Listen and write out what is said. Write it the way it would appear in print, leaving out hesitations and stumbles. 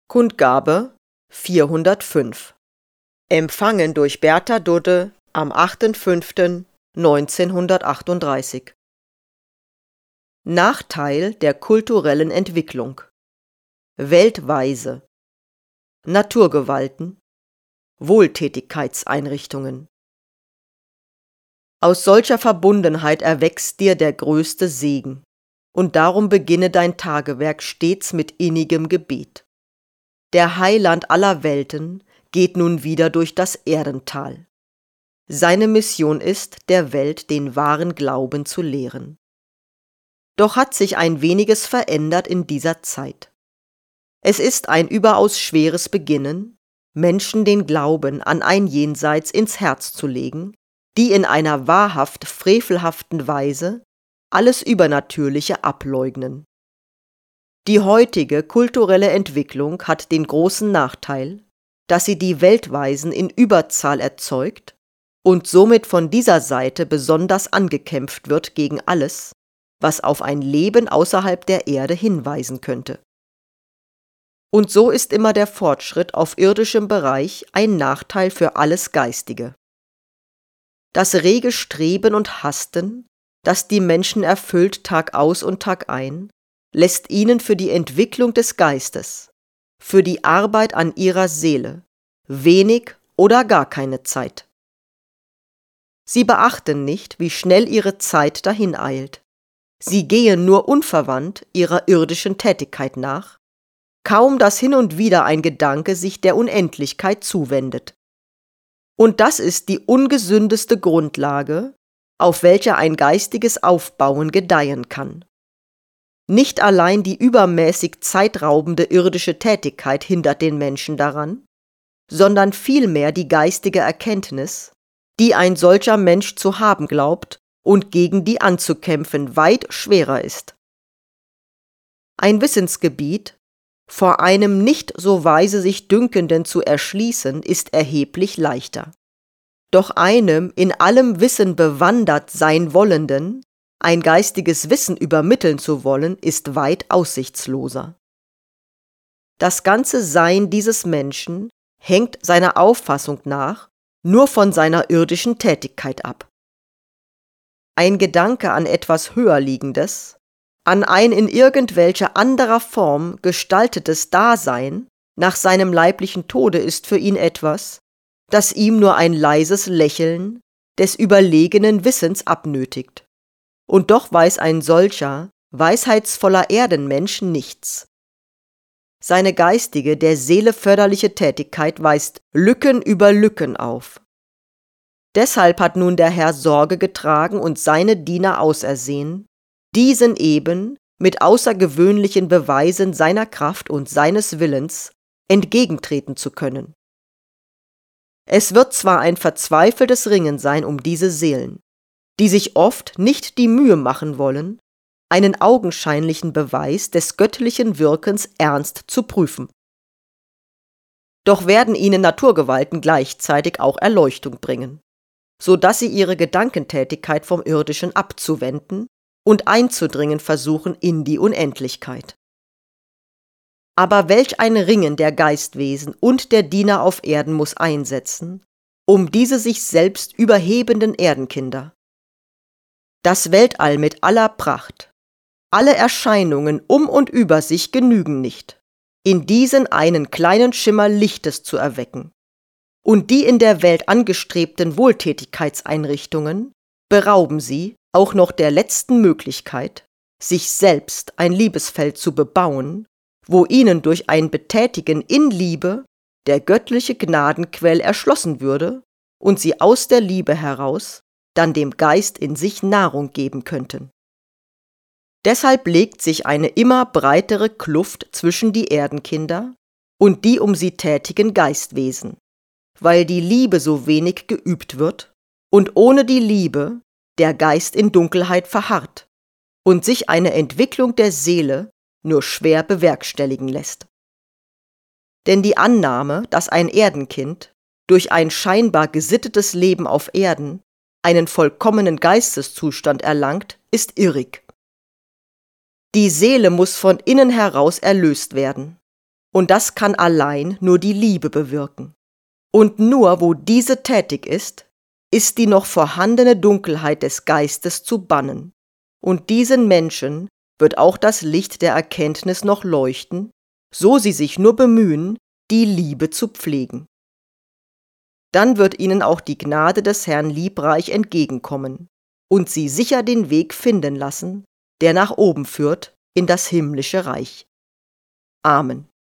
Kundgabe 405. Empfangen durch Bertha Dudde am 8.5.1938. Nachteil der kulturellen Entwicklung: Weltweise, Naturgewalten, Wohltätigkeitseinrichtungen. Aus solcher Verbundenheit erwächst dir der größte Segen, und darum beginne dein Tagewerk stets mit innigem Gebet. Der Heiland aller Welten geht nun wieder durch das Erdental. Seine Mission ist, der Welt den wahren Glauben zu lehren. Doch hat sich ein weniges verändert in dieser Zeit. Es ist ein überaus schweres Beginnen, Menschen den Glauben an ein Jenseits ins Herz zu legen, die in einer wahrhaft frevelhaften Weise alles Übernatürliche ableugnen. Die heutige kulturelle Entwicklung hat den großen Nachteil, dass sie die Weltweisen in Überzahl erzeugt und somit von dieser Seite besonders angekämpft wird gegen alles, was auf ein Leben außerhalb der Erde hinweisen könnte. Und so ist immer der Fortschritt auf irdischem Bereich ein Nachteil für alles Geistige. Das rege Streben und Hasten, das die Menschen erfüllt Tag aus und Tag ein, lässt ihnen für die Entwicklung des Geistes, für die Arbeit an ihrer Seele, wenig oder gar keine Zeit. Sie beachten nicht, wie schnell ihre Zeit dahineilt. Sie gehen nur unverwandt ihrer irdischen Tätigkeit nach, kaum dass hin und wieder ein Gedanke sich der Unendlichkeit zuwendet. Und das ist die ungesündeste Grundlage, auf welcher ein geistiges Aufbauen gedeihen kann. Nicht allein die übermäßig zeitraubende irdische Tätigkeit hindert den Menschen daran, sondern vielmehr die geistige Erkenntnis, die ein solcher Mensch zu haben glaubt und gegen die anzukämpfen weit schwerer ist. Ein Wissensgebiet, vor einem nicht so weise sich Dünkenden zu erschließen, ist erheblich leichter. Doch einem in allem Wissen bewandert sein Wollenden, ein geistiges Wissen übermitteln zu wollen, ist weit aussichtsloser. Das ganze Sein dieses Menschen hängt seiner Auffassung nach nur von seiner irdischen Tätigkeit ab. Ein Gedanke an etwas Höherliegendes, an ein in irgendwelcher anderer Form gestaltetes Dasein nach seinem leiblichen Tode ist für ihn etwas, das ihm nur ein leises Lächeln des überlegenen Wissens abnötigt. Und doch weiß ein solcher, weisheitsvoller Erdenmensch nichts. Seine geistige, der Seele förderliche Tätigkeit weist Lücken über Lücken auf. Deshalb hat nun der Herr Sorge getragen und seine Diener ausersehen, diesen eben mit außergewöhnlichen Beweisen seiner Kraft und seines Willens entgegentreten zu können. Es wird zwar ein verzweifeltes Ringen sein um diese Seelen, die sich oft nicht die Mühe machen wollen, einen augenscheinlichen Beweis des göttlichen Wirkens ernst zu prüfen. Doch werden ihnen Naturgewalten gleichzeitig auch Erleuchtung bringen, so dass sie ihre Gedankentätigkeit vom Irdischen abzuwenden und einzudringen versuchen in die Unendlichkeit. Aber welch ein Ringen der Geistwesen und der Diener auf Erden muss einsetzen, um diese sich selbst überhebenden Erdenkinder. Das Weltall mit aller Pracht, alle Erscheinungen um und über sich genügen nicht, in diesen einen kleinen Schimmer Lichtes zu erwecken. Und die in der Welt angestrebten Wohltätigkeitseinrichtungen berauben sie auch noch der letzten Möglichkeit, sich selbst ein Liebesfeld zu bebauen, wo ihnen durch ein Betätigen in Liebe der göttliche Gnadenquell erschlossen würde und sie aus der Liebe heraus dann dem Geist in sich Nahrung geben könnten. Deshalb legt sich eine immer breitere Kluft zwischen die Erdenkinder und die um sie tätigen Geistwesen, weil die Liebe so wenig geübt wird und ohne die Liebe der Geist in Dunkelheit verharrt und sich eine Entwicklung der Seele nur schwer bewerkstelligen lässt. Denn die Annahme, dass ein Erdenkind durch ein scheinbar gesittetes Leben auf Erden einen vollkommenen Geisteszustand erlangt, ist irrig. Die Seele muss von innen heraus erlöst werden, Und das kann allein nur die Liebe bewirken. Und nur wo diese tätig ist die noch vorhandene Dunkelheit des Geistes zu bannen. Und diesen Menschen wird auch das Licht der Erkenntnis noch leuchten, so sie sich nur bemühen, die Liebe zu pflegen. Dann wird ihnen auch die Gnade des Herrn liebreich entgegenkommen und sie sicher den Weg finden lassen, der nach oben führt in das himmlische Reich. Amen.